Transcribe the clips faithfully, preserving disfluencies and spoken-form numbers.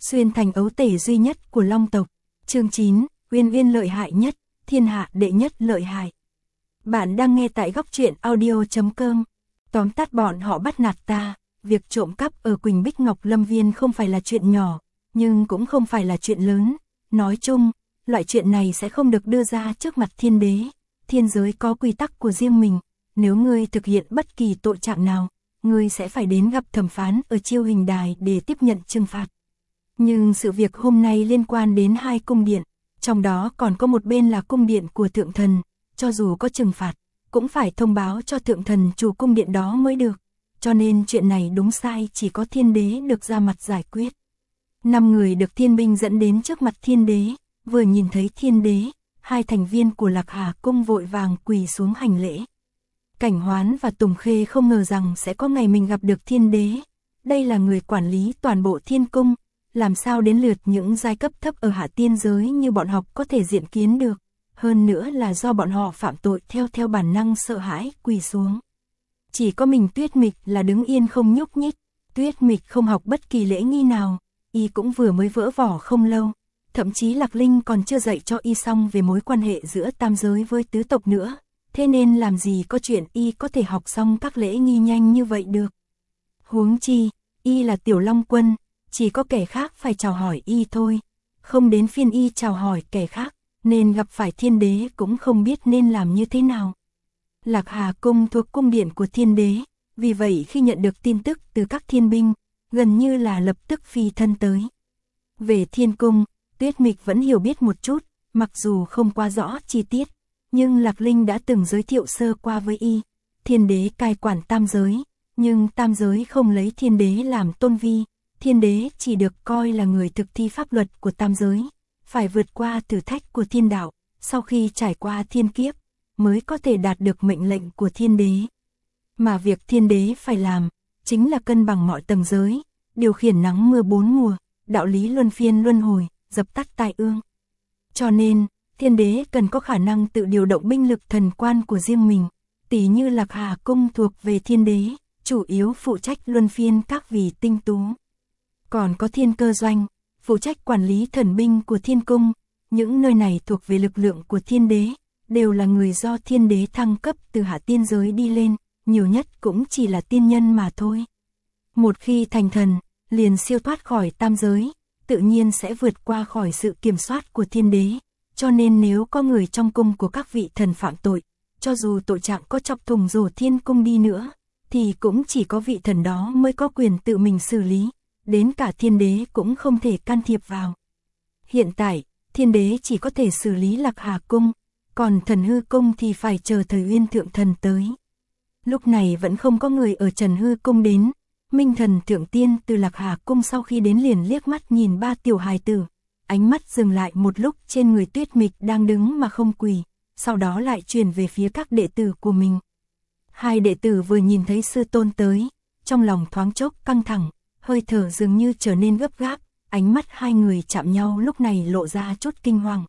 xuyên thành ấu tể duy nhất của Long tộc. Chương chín, Uyên Uyên lợi hại nhất, thiên hạ đệ nhất lợi hại. Bạn đang nghe tại góc truyện audio chấm com. Tóm tắt bọn họ bắt nạt ta, việc trộm cắp ở Quỳnh Bích Ngọc Lâm Viên không phải là chuyện nhỏ, nhưng cũng không phải là chuyện lớn. Nói chung, loại chuyện này sẽ không được đưa ra trước mặt thiên đế. Thiên giới có quy tắc của riêng mình, nếu ngươi thực hiện bất kỳ tội trạng nào, ngươi sẽ phải đến gặp thẩm phán ở chiêu hình đài để tiếp nhận trừng phạt. Nhưng sự việc hôm nay liên quan đến hai cung điện, trong đó còn có một bên là cung điện của thượng thần, cho dù có trừng phạt, cũng phải thông báo cho thượng thần chủ cung điện đó mới được. Cho nên chuyện này đúng sai chỉ có thiên đế được ra mặt giải quyết. Năm người được thiên binh dẫn đến trước mặt thiên đế, vừa nhìn thấy thiên đế, hai thành viên của Lạc Hà cung vội vàng quỳ xuống hành lễ. Cảnh Hoán và Tùng Khê không ngờ rằng sẽ có ngày mình gặp được thiên đế. Đây là người quản lý toàn bộ thiên cung, làm sao đến lượt những giai cấp thấp ở hạ tiên giới như bọn họ có thể diện kiến được. Hơn nữa là do bọn họ phạm tội theo theo bản năng sợ hãi quỳ xuống. Chỉ có mình Tuyết Mịch là đứng yên không nhúc nhích. Tuyết Mịch không học bất kỳ lễ nghi nào, y cũng vừa mới vỡ vỏ không lâu. Thậm chí Lạc Linh còn chưa dạy cho y xong về mối quan hệ giữa tam giới với tứ tộc nữa. Thế nên làm gì có chuyện y có thể học xong các lễ nghi nhanh như vậy được. Huống chi, y là Tiểu Long Quân, chỉ có kẻ khác phải chào hỏi y thôi. Không đến phiên y chào hỏi kẻ khác, nên gặp phải thiên đế cũng không biết nên làm như thế nào. Lạc Hà cung thuộc cung điện của thiên đế, vì vậy khi nhận được tin tức từ các thiên binh, gần như là lập tức phi thân tới. Về thiên cung, Tuyết Mịch vẫn hiểu biết một chút, mặc dù không quá rõ chi tiết, nhưng Lạc Linh đã từng giới thiệu sơ qua với y. Thiên đế cai quản tam giới, nhưng tam giới không lấy thiên đế làm tôn vi, thiên đế chỉ được coi là người thực thi pháp luật của tam giới, phải vượt qua thử thách của thiên đạo, sau khi trải qua thiên kiếp, mới có thể đạt được mệnh lệnh của thiên đế. Mà việc thiên đế phải làm, chính là cân bằng mọi tầng giới, điều khiển nắng mưa bốn mùa, đạo lý luân phiên luân hồi, dập tắt tai ương. Cho nên, thiên đế cần có khả năng tự điều động binh lực thần quan của riêng mình, tỉ như Lạc Hà cung thuộc về thiên đế, chủ yếu phụ trách luân phiên các vị tinh tú. Còn có thiên cơ doanh, phụ trách quản lý thần binh của thiên cung, những nơi này thuộc về lực lượng của thiên đế, đều là người do thiên đế thăng cấp từ hạ tiên giới đi lên, nhiều nhất cũng chỉ là tiên nhân mà thôi. Một khi thành thần, liền siêu thoát khỏi tam giới, tự nhiên sẽ vượt qua khỏi sự kiểm soát của thiên đế. Cho nên nếu có người trong cung của các vị thần phạm tội, cho dù tội trạng có chọc thủng rổ thiên cung đi nữa, thì cũng chỉ có vị thần đó mới có quyền tự mình xử lý, đến cả thiên đế cũng không thể can thiệp vào. Hiện tại, thiên đế chỉ có thể xử lý Lạc Hà cung, còn thần hư cung thì phải chờ thời Uyên thượng thần tới. Lúc này vẫn không có người ở Trần Hư cung đến. Minh thần thượng tiên từ Lạc Hà cung sau khi đến liền liếc mắt nhìn ba tiểu hài tử, ánh mắt dừng lại một lúc trên người Tuyết Mịch đang đứng mà không quỳ, sau đó lại chuyển về phía các đệ tử của mình. Hai đệ tử vừa nhìn thấy sư tôn tới, trong lòng thoáng chốc căng thẳng, hơi thở dường như trở nên gấp gáp, ánh mắt hai người chạm nhau lúc này lộ ra chút kinh hoàng.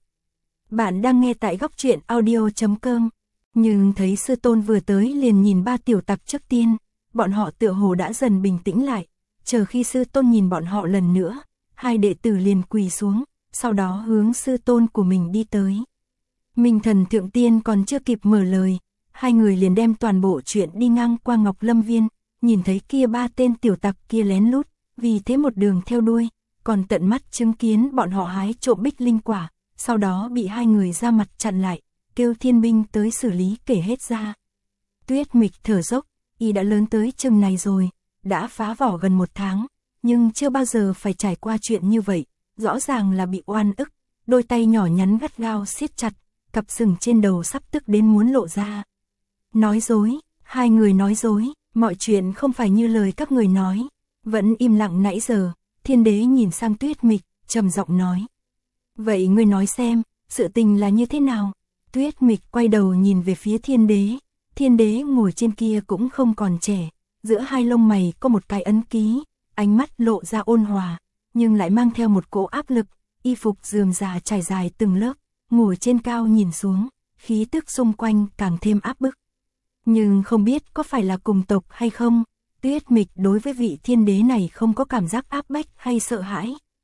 Bạn đang nghe tại góc truyện audio chấm com, nhưng thấy sư tôn vừa tới liền nhìn ba tiểu tặc trước tiên, bọn họ tựa hồ đã dần bình tĩnh lại, chờ khi sư tôn nhìn bọn họ lần nữa, hai đệ tử liền quỳ xuống, sau đó hướng sư tôn của mình đi tới. Minh thần thượng tiên còn chưa kịp mở lời, hai người liền đem toàn bộ chuyện đi ngang qua Ngọc Lâm Viên, nhìn thấy kia ba tên tiểu tặc kia lén lút, vì thế một đường theo đuôi, còn tận mắt chứng kiến bọn họ hái trộm bích linh quả, sau đó bị hai người ra mặt chặn lại, kêu thiên binh tới xử lý kể hết ra. Tuyết Mịch thở dốc, y đã lớn tới chừng này rồi, đã phá vỏ gần một tháng, nhưng chưa bao giờ phải trải qua chuyện như vậy, rõ ràng là bị oan ức, đôi tay nhỏ nhắn gắt gao siết chặt, cặp sừng trên đầu sắp tức đến muốn lộ ra. Nói dối, hai người nói dối, mọi chuyện không phải như lời các người nói, vẫn im lặng nãy giờ, thiên đế nhìn sang Tuyết Mịch, trầm giọng nói. Vậy ngươi nói xem, sự tình là như thế nào? Tuyết Mịch quay đầu nhìn về phía thiên đế, thiên đế ngồi trên kia cũng không còn trẻ, giữa hai lông mày có một cái ấn ký, ánh mắt lộ ra ôn hòa, nhưng lại mang theo một cỗ áp lực, y phục rườm rà trải dài từng lớp, ngồi trên cao nhìn xuống, khí tức xung quanh càng thêm áp bức. Nhưng không biết có phải là cùng tộc hay không, Tuyết Mịch đối với vị thiên đế này không có cảm giác áp bách hay sợ hãi,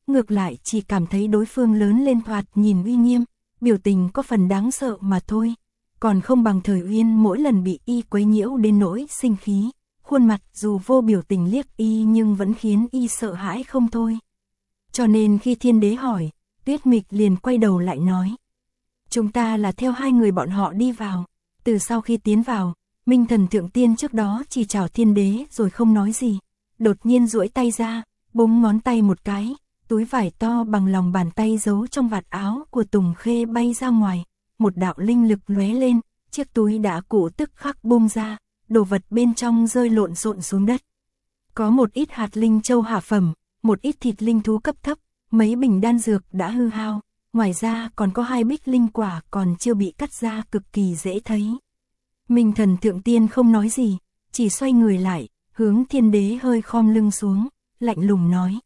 ngược lại chỉ cảm thấy đối phương lớn lên thoạt nhìn uy nghiêm, biểu tình có phần đáng sợ mà thôi, còn không bằng Thời Uyên mỗi lần bị y quấy nhiễu đến nỗi sinh khí, khuôn mặt dù vô biểu tình liếc y nhưng vẫn khiến y sợ hãi không thôi. Cho nên khi Thiên Đế hỏi, Tuyết Mịch liền quay đầu lại nói: chúng ta là theo hai người bọn họ đi vào. Từ sau khi tiến vào, Minh Thần Thượng Tiên trước đó chỉ chào Thiên Đế rồi không nói gì, đột nhiên duỗi tay ra, búng ngón tay một cái, túi vải to bằng lòng bàn tay giấu trong vạt áo của Tùng Khê bay ra ngoài, một đạo linh lực lóe lên, chiếc túi đã cũ tức khắc bung ra, đồ vật bên trong rơi lộn xộn xuống đất. Có một ít hạt linh châu hạ phẩm, một ít thịt linh thú cấp thấp, mấy bình đan dược đã hư hao, ngoài ra còn có hai bích linh quả còn chưa bị cắt ra cực kỳ dễ thấy. Minh Thần Thượng Tiên không nói gì, chỉ xoay người lại, hướng Thiên Đế hơi khom lưng xuống, lạnh lùng nói: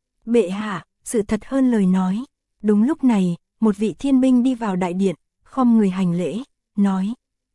bệ hạ, sự thật hơn lời nói. Đúng lúc này, một vị thiên binh đi vào đại điện, khom người hành lễ, nói: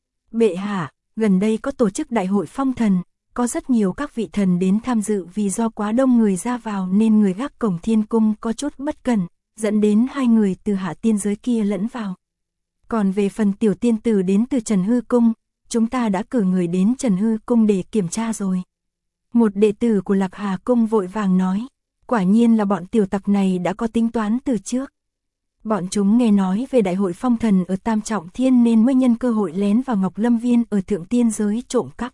bệ hạ, gần đây có tổ chức đại hội phong thần, có rất nhiều các vị thần đến tham dự, vì do quá đông người ra vào nên người gác cổng thiên cung có chút bất cẩn, dẫn đến hai người từ hạ tiên giới kia lẫn vào. Còn về phần tiểu tiên tử đến từ Trần Hư Cung, chúng ta đã cử người đến Trần Hư Cung để kiểm tra rồi. Một đệ tử của Lạc Hà Cung vội vàng nói: quả nhiên là bọn tiểu tặc này đã có tính toán từ trước. Bọn chúng nghe nói về đại hội phong thần ở Tam Trọng Thiên nên mới nhân cơ hội lén vào Ngọc Lâm Viên ở Thượng Tiên Giới trộm cắp.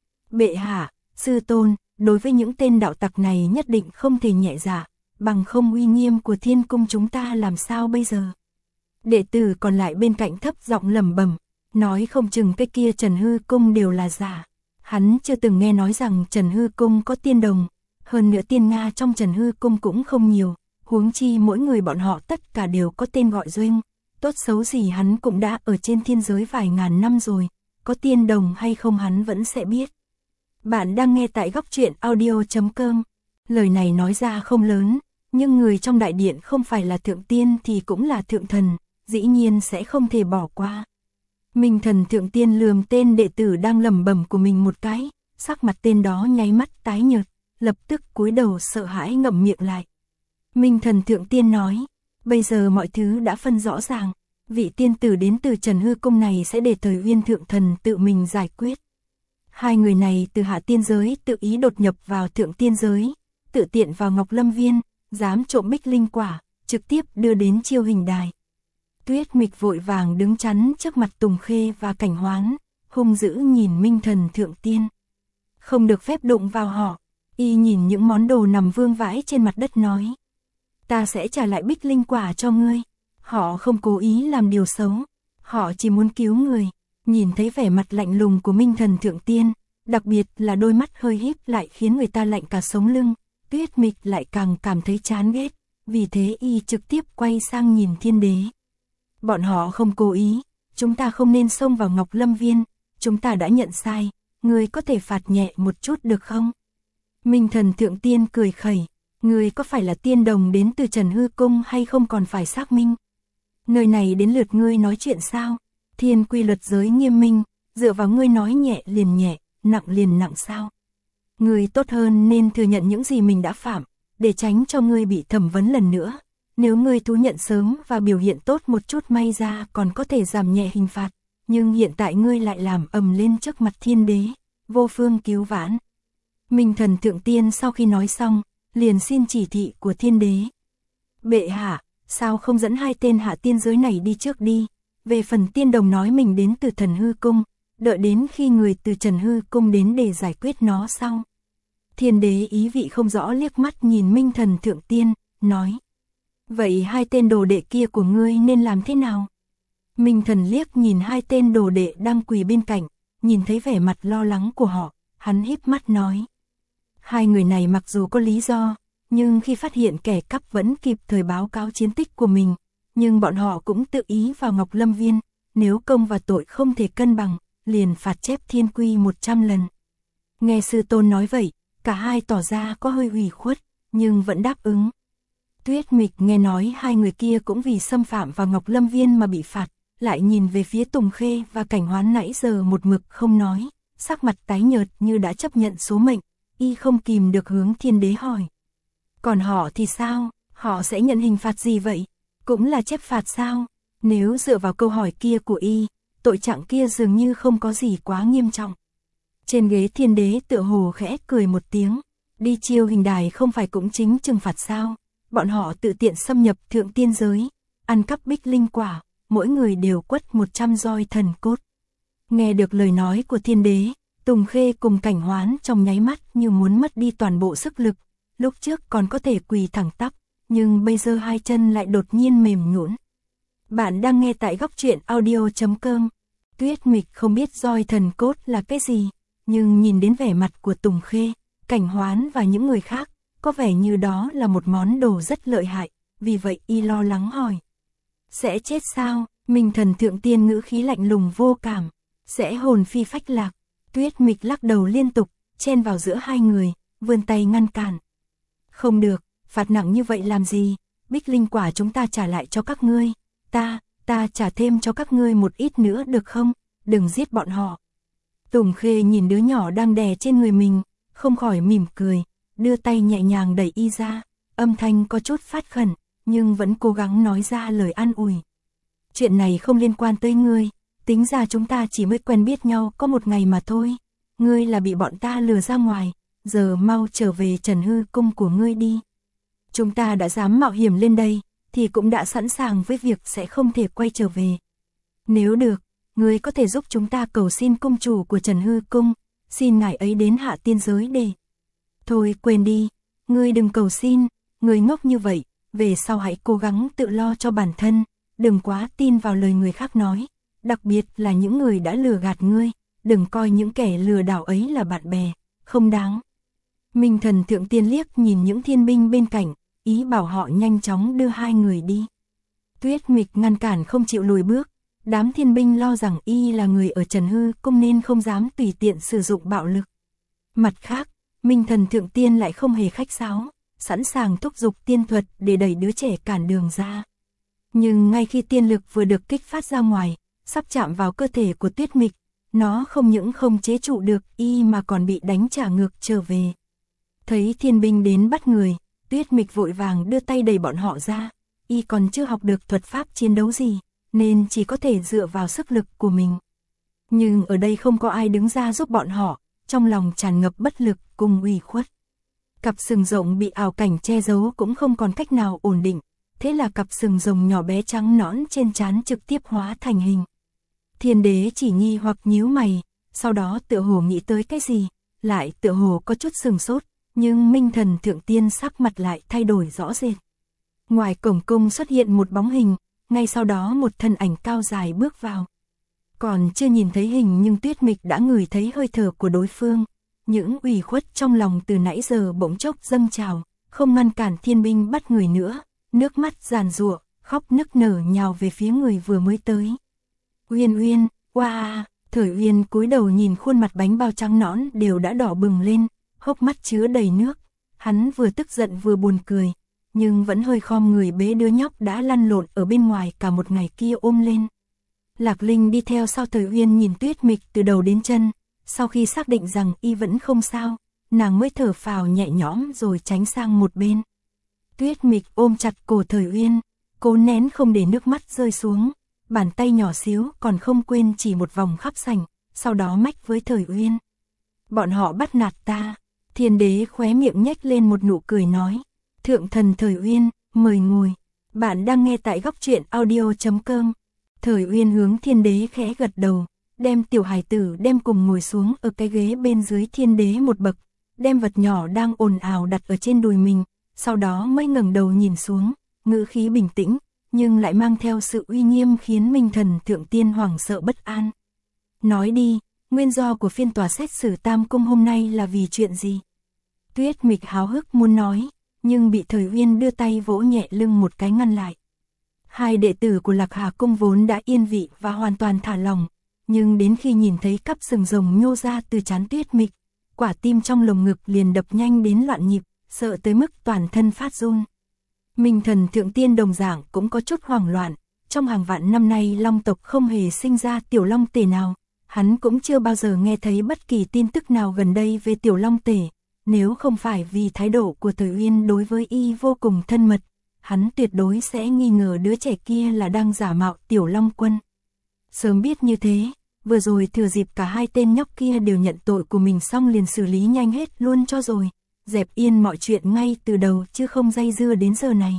Bệ hạ, sư tôn, đối với những tên đạo tặc này nhất định không thể nhẹ dạ, bằng không uy nghiêm của thiên cung chúng ta làm sao bây giờ. Đệ tử còn lại bên cạnh thấp giọng lẩm bẩm, nói không chừng cái kia Trần Hư Cung đều là giả. Hắn chưa từng nghe nói rằng Trần Hư Cung có tiên đồng, hơn nữa tiên Nga trong Trần Hư Cung cũng không nhiều, huống chi mỗi người bọn họ tất cả đều có tên gọi riêng, tốt xấu gì hắn cũng đã ở trên thiên giới vài ngàn năm rồi, có tiên đồng hay không hắn vẫn sẽ biết. Bạn đang nghe tại góc truyện audio chấm com. Lời này nói ra không lớn, nhưng người trong đại điện không phải là thượng tiên thì cũng là thượng thần, dĩ nhiên sẽ không thể bỏ qua. Minh Thần Thượng Tiên lườm tên đệ tử đang lẩm bẩm của mình một cái, sắc mặt tên đó nháy mắt tái nhợt, lập tức cúi đầu sợ hãi ngậm miệng lại. Minh Thần Thượng Tiên nói: bây giờ mọi thứ đã phân rõ ràng, vị tiên tử đến từ Trần Hư Cung này sẽ để Thời Uyên Thượng Thần tự mình giải quyết. Hai người này từ hạ tiên giới tự ý đột nhập vào Thượng Tiên giới, tự tiện vào Ngọc Lâm Viên, dám trộm bích linh quả, trực tiếp đưa đến chiêu hình đài. Tuyết Mịch vội vàng đứng chắn trước mặt Tùng Khê và Cảnh Hoán, hung dữ nhìn Minh Thần Thượng Tiên. Không được phép đụng vào họ. Y nhìn những món đồ nằm vương vãi trên mặt đất nói: ta sẽ trả lại bích linh quả cho ngươi. Họ không cố ý làm điều xấu, họ chỉ muốn cứu người. Nhìn thấy vẻ mặt lạnh lùng của Minh Thần Thượng Tiên, đặc biệt là đôi mắt hơi híp lại khiến người ta lạnh cả sống lưng, Tuyết Mịch lại càng cảm thấy chán ghét, vì thế y trực tiếp quay sang nhìn Thiên Đế. Bọn họ không cố ý, chúng ta không nên xông vào Ngọc Lâm Viên, chúng ta đã nhận sai, ngươi có thể phạt nhẹ một chút được không? Minh Thần Thượng Tiên cười khẩy, ngươi có phải là tiên đồng đến từ Trần Hư Cung hay không còn phải xác minh? Nơi này đến lượt ngươi nói chuyện sao? Thiên quy luật giới nghiêm minh, dựa vào ngươi nói nhẹ liền nhẹ, nặng liền nặng sao? Ngươi tốt hơn nên thừa nhận những gì mình đã phạm, để tránh cho ngươi bị thẩm vấn lần nữa. Nếu ngươi thú nhận sớm và biểu hiện tốt một chút may ra còn có thể giảm nhẹ hình phạt, nhưng hiện tại ngươi lại làm ầm lên trước mặt Thiên Đế, vô phương cứu vãn. Minh Thần Thượng Tiên sau khi nói xong, liền xin chỉ thị của Thiên Đế. Bệ hạ, sao không dẫn hai tên hạ tiên giới này đi trước đi? Về phần tiên đồng nói mình đến từ Thần Hư Cung, đợi đến khi người từ Trần Hư Cung đến để giải quyết nó sau. Thiên Đế ý vị không rõ liếc mắt nhìn Minh Thần Thượng Tiên, nói: vậy hai tên đồ đệ kia của ngươi nên làm thế nào? Minh Thần liếc nhìn hai tên đồ đệ đang quỳ bên cạnh, nhìn thấy vẻ mặt lo lắng của họ, hắn híp mắt nói: hai người này mặc dù có lý do, nhưng khi phát hiện kẻ cắp vẫn kịp thời báo cáo chiến tích của mình, nhưng bọn họ cũng tự ý vào Ngọc Lâm Viên, nếu công và tội không thể cân bằng, liền phạt chép thiên quy một trăm lần. Nghe sư tôn nói vậy, cả hai tỏ ra có hơi ủy khuất, nhưng vẫn đáp ứng. Tuyết Mịch nghe nói hai người kia cũng vì xâm phạm vào Ngọc Lâm Viên mà bị phạt, lại nhìn về phía Tùng Khê và Cảnh Hoán nãy giờ một mực không nói, sắc mặt tái nhợt như đã chấp nhận số mệnh, y không kìm được hướng Thiên Đế hỏi: còn họ thì sao? Họ sẽ nhận hình phạt gì vậy? Cũng là chép phạt sao? Nếu dựa vào câu hỏi kia của y, tội trạng kia dường như không có gì quá nghiêm trọng. Trên ghế thiên đế tựa hồ khẽ cười một tiếng, đi chiêu hình đài không phải cũng chính trừng phạt sao? Bọn họ tự tiện xâm nhập thượng tiên giới, ăn cắp bích linh quả, mỗi người đều quất một trăm roi thần cốt. Nghe được lời nói của thiên đế, Tùng Khê cùng Cảnh Hoán trong nháy mắt như muốn mất đi toàn bộ sức lực, lúc trước còn có thể quỳ thẳng tắp, nhưng bây giờ hai chân lại đột nhiên mềm nhũn. Bạn đang nghe tại góc truyện audio chấm com. Tuyết Mịch không biết roi thần cốt là cái gì, nhưng nhìn đến vẻ mặt của Tùng Khê, Cảnh Hoán và những người khác, có vẻ như đó là một món đồ rất lợi hại, vì vậy y lo lắng hỏi. Sẽ chết sao? Minh Thần Thượng Tiên ngữ khí lạnh lùng vô cảm. Sẽ hồn phi phách lạc. Tuyết Mịch lắc đầu liên tục, chen vào giữa hai người, vươn tay ngăn cản. Không được, phạt nặng như vậy làm gì? Bích linh quả chúng ta trả lại cho các ngươi. Ta, ta trả thêm cho các ngươi một ít nữa được không? Đừng giết bọn họ. Tùng Khê nhìn đứa nhỏ đang đè trên người mình, không khỏi mỉm cười, đưa tay nhẹ nhàng đẩy y ra, âm thanh có chút phát khẩn, nhưng vẫn cố gắng nói ra lời an ủi. Chuyện này không liên quan tới ngươi, tính ra chúng ta chỉ mới quen biết nhau có một ngày mà thôi. Ngươi là bị bọn ta lừa ra ngoài, giờ mau trở về Trần Hư Cung của ngươi đi. Chúng ta đã dám mạo hiểm lên đây, thì cũng đã sẵn sàng với việc sẽ không thể quay trở về. Nếu được, ngươi có thể giúp chúng ta cầu xin cung chủ của Trần Hư Cung, xin ngài ấy đến hạ tiên giới để... Thôi quên đi, ngươi đừng cầu xin, ngươi ngốc như vậy, về sau hãy cố gắng tự lo cho bản thân, đừng quá tin vào lời người khác nói, đặc biệt là những người đã lừa gạt ngươi, đừng coi những kẻ lừa đảo ấy là bạn bè, không đáng. Minh Thần Thượng Tiên liếc nhìn những thiên binh bên cạnh, ý bảo họ nhanh chóng đưa hai người đi. Tuyết Mịch ngăn cản không chịu lùi bước, đám thiên binh lo rằng y là người ở Trần Hư Cung nên không dám tùy tiện sử dụng bạo lực. Mặt khác, Minh Thần Thượng Tiên lại không hề khách sáo, sẵn sàng thúc giục tiên thuật để đẩy đứa trẻ cản đường ra. Nhưng ngay khi tiên lực vừa được kích phát ra ngoài, sắp chạm vào cơ thể của Tuyết Mịch, nó không những không chế trụ được y mà còn bị đánh trả ngược trở về. Thấy thiên binh đến bắt người, Tuyết Mịch vội vàng đưa tay đẩy bọn họ ra, y còn chưa học được thuật pháp chiến đấu gì, nên chỉ có thể dựa vào sức lực của mình. Nhưng ở đây không có ai đứng ra giúp bọn họ, trong lòng tràn ngập bất lực cùng ủy khuất. Cặp sừng rồng bị ảo cảnh che giấu cũng không còn cách nào ổn định, thế là cặp sừng rồng nhỏ bé trắng nõn trên trán trực tiếp hóa thành hình. Thiên đế chỉ nghi hoặc nhíu mày, sau đó tựa hồ nghĩ tới cái gì, lại tựa hồ có chút sừng sốt, nhưng Minh Thần Thượng Tiên sắc mặt lại thay đổi rõ rệt. Ngoài cổng cung xuất hiện một bóng hình, ngay sau đó một thân ảnh cao dài bước vào. Còn chưa nhìn thấy hình nhưng Tuyết Mịch đã ngửi thấy hơi thở của đối phương. Những ủy khuất trong lòng từ nãy giờ bỗng chốc dâng trào, không ngăn cản thiên binh bắt người nữa, nước mắt giàn giụa, khóc nức nở nhào về phía người vừa mới tới. Uyên Uyên, wow, Thời Uyên cúi đầu nhìn khuôn mặt bánh bao trắng nõn đều đã đỏ bừng lên, hốc mắt chứa đầy nước, hắn vừa tức giận vừa buồn cười, nhưng vẫn hơi khom người bế đứa nhóc đã lăn lộn ở bên ngoài cả một ngày kia ôm lên. Lạc Linh đi theo sau Thời Uyên nhìn Tuyết Mịch từ đầu đến chân, sau khi xác định rằng y vẫn không sao, nàng mới thở phào nhẹ nhõm rồi tránh sang một bên. Tuyết Mịch ôm chặt cổ Thời Uyên, cố nén không để nước mắt rơi xuống, bàn tay nhỏ xíu còn không quên chỉ một vòng khắp sảnh, sau đó mách với Thời Uyên. Bọn họ bắt nạt ta. Thiên đế khóe miệng nhếch lên một nụ cười nói. Thượng thần Thời Uyên, mời ngồi. Bạn đang nghe tại góc truyện audio chấm com. Thời Uyên hướng thiên đế khẽ gật đầu, đem tiểu hài tử đem cùng ngồi xuống ở cái ghế bên dưới thiên đế một bậc, đem vật nhỏ đang ồn ào đặt ở trên đùi mình, sau đó mới ngẩng đầu nhìn xuống, ngữ khí bình tĩnh, nhưng lại mang theo sự uy nghiêm khiến Minh Thần Thượng Tiên hoảng sợ bất an. Nói đi, nguyên do của phiên tòa xét xử Tam Cung hôm nay là vì chuyện gì? Tuyết Mịch háo hức muốn nói, nhưng bị Thời Uyên đưa tay vỗ nhẹ lưng một cái ngăn lại. Hai đệ tử của Lạc Hà Cung vốn đã yên vị và hoàn toàn thả lòng, nhưng đến khi nhìn thấy cắp sừng rồng nhô ra từ trán Tuyết Mịch, quả tim trong lồng ngực liền đập nhanh đến loạn nhịp, sợ tới mức toàn thân phát run. Minh Thần Thượng Tiên đồng dạng cũng có chút hoảng loạn, trong hàng vạn năm nay Long tộc không hề sinh ra tiểu long tể nào, hắn cũng chưa bao giờ nghe thấy bất kỳ tin tức nào gần đây về tiểu long tể, nếu không phải vì thái độ của Thời Uyên đối với y vô cùng thân mật, hắn tuyệt đối sẽ nghi ngờ đứa trẻ kia là đang giả mạo Tiểu Long Quân. Sớm biết như thế, vừa rồi thừa dịp cả hai tên nhóc kia đều nhận tội của mình xong liền xử lý nhanh hết luôn cho rồi, dẹp yên mọi chuyện ngay từ đầu chứ không dây dưa đến giờ này.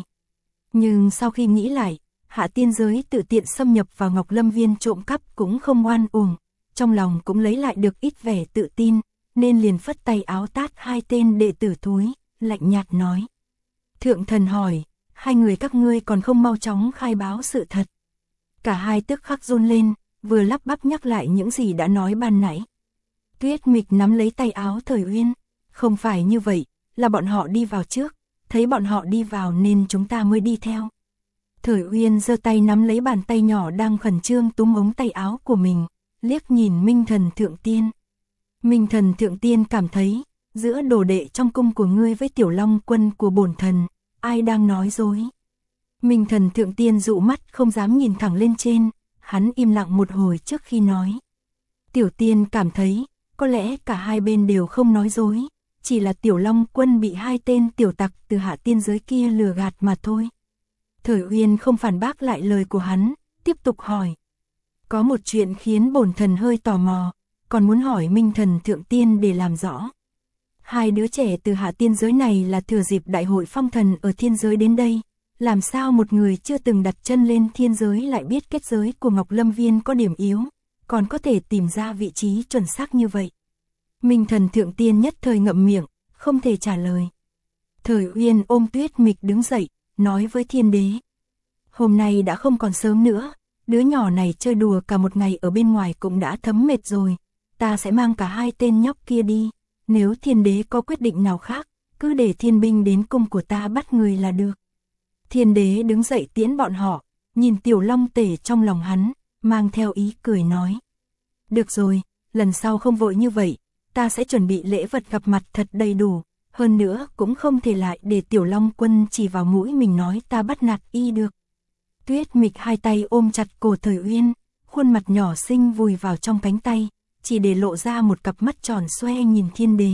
Nhưng sau khi nghĩ lại, Hạ Tiên Giới tự tiện xâm nhập vào Ngọc Lâm Viên trộm cắp cũng không oan uổng, trong lòng cũng lấy lại được ít vẻ tự tin, nên liền phất tay áo tát hai tên đệ tử thúi, lạnh nhạt nói. Thượng thần hỏi, hai người các ngươi còn không mau chóng khai báo sự thật. Cả hai tức khắc run lên, vừa lắp bắp nhắc lại những gì đã nói ban nãy. Tuyết Mịch nắm lấy tay áo Thời Uyên, không phải như vậy, là bọn họ đi vào trước, thấy bọn họ đi vào nên chúng ta mới đi theo. Thời Uyên giơ tay nắm lấy bàn tay nhỏ đang khẩn trương túm ống tay áo của mình, liếc nhìn Minh Thần Thượng Tiên. Minh Thần Thượng Tiên cảm thấy, giữa đồ đệ trong cung của ngươi với Tiểu Long Quân của bổn thần, ai đang nói dối. Minh Thần Thượng Tiên dụ mắt không dám nhìn thẳng lên trên, hắn im lặng một hồi trước khi nói. Tiểu Tiên cảm thấy, có lẽ cả hai bên đều không nói dối, chỉ là Tiểu Long Quân bị hai tên tiểu tặc từ Hạ Tiên Giới kia lừa gạt mà thôi. Thời Uyên không phản bác lại lời của hắn, tiếp tục hỏi. Có một chuyện khiến bổn thần hơi tò mò, còn muốn hỏi Minh Thần Thượng Tiên để làm rõ. Hai đứa trẻ từ Hạ Tiên Giới này là thừa dịp đại hội phong thần ở thiên giới đến đây, làm sao một người chưa từng đặt chân lên thiên giới lại biết kết giới của Ngọc Lâm Viên có điểm yếu, còn có thể tìm ra vị trí chuẩn xác như vậy. Minh Thần Thượng Tiên nhất thời ngậm miệng, không thể trả lời. Thời Uyên ôm Tuyết Mịch đứng dậy, nói với Thiên Đế. Hôm nay đã không còn sớm nữa, đứa nhỏ này chơi đùa cả một ngày ở bên ngoài cũng đã thấm mệt rồi, ta sẽ mang cả hai tên nhóc kia đi, nếu Thiên Đế có quyết định nào khác, cứ để thiên binh đến cung của ta bắt người là được. Thiên Đế đứng dậy tiễn bọn họ, nhìn Tiểu Long Tể trong lòng hắn, mang theo ý cười nói. Được rồi, lần sau không vội như vậy, ta sẽ chuẩn bị lễ vật gặp mặt thật đầy đủ, hơn nữa cũng không thể lại để Tiểu Long Quân chỉ vào mũi mình nói ta bắt nạt y được. Tuyết Mịch hai tay ôm chặt cổ Thời Uyên, khuôn mặt nhỏ xinh vùi vào trong cánh tay, chỉ để lộ ra một cặp mắt tròn xoe nhìn Thiên Đế.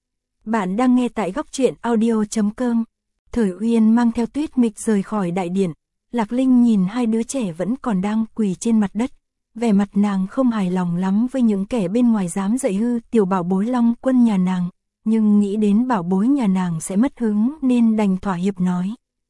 Bạn đang nghe tại góc truyện audio chấm com. Thời Uyên mang theo Tuyết Mịch rời khỏi đại điện, Lạc Linh nhìn hai đứa trẻ vẫn còn đang quỳ trên mặt đất, vẻ mặt nàng không hài lòng lắm với những kẻ bên ngoài dám dạy hư tiểu bảo bối Long Quân nhà nàng, nhưng nghĩ đến bảo bối nhà nàng sẽ mất hứng nên đành thỏa hiệp nói.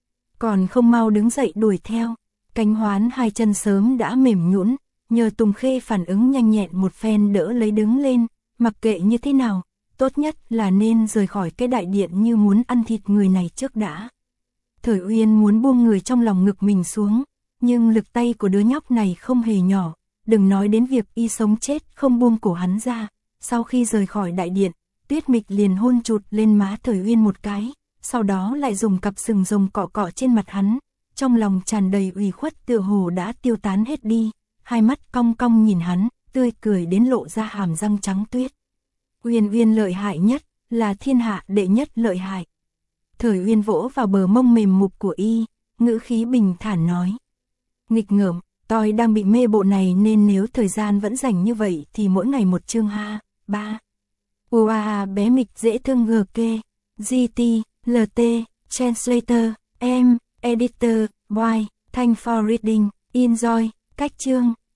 Còn không mau đứng dậy đuổi theo. Cánh Hoán hai chân sớm đã mềm nhũn, nhờ Tùng Khê phản ứng nhanh nhẹn một phen đỡ lấy đứng lên, mặc kệ như thế nào, tốt nhất là nên rời khỏi cái đại điện như muốn ăn thịt người này trước đã. Thời Uyên muốn buông người trong lòng ngực mình xuống, nhưng lực tay của đứa nhóc này không hề nhỏ, đừng nói đến việc y sống chết không buông cổ hắn ra. Sau khi rời khỏi đại điện, Tuyết Mịch liền hôn chụt lên má Thời Uyên một cái, sau đó lại dùng cặp sừng rồng cọ cọ trên mặt hắn, trong lòng tràn đầy ủy khuất tựa hồ đã tiêu tán hết đi, hai mắt cong cong nhìn hắn, tươi cười đến lộ ra hàm răng trắng tuyết. Uyên Uyên lợi hại nhất, là thiên hạ đệ nhất lợi hại. Thời Uyên vỗ vào bờ mông mềm mục của y, ngữ khí bình thản nói. Nghịch ngợm, tôi đang bị mê bộ này nên nếu thời gian vẫn dành như vậy thì mỗi ngày một chương ha, ba. Ua bé Mịch dễ thương gờ kê, giê tê, lờ tê, Translator, em, Editor, Boy, Thank for reading, enjoy, cách chương.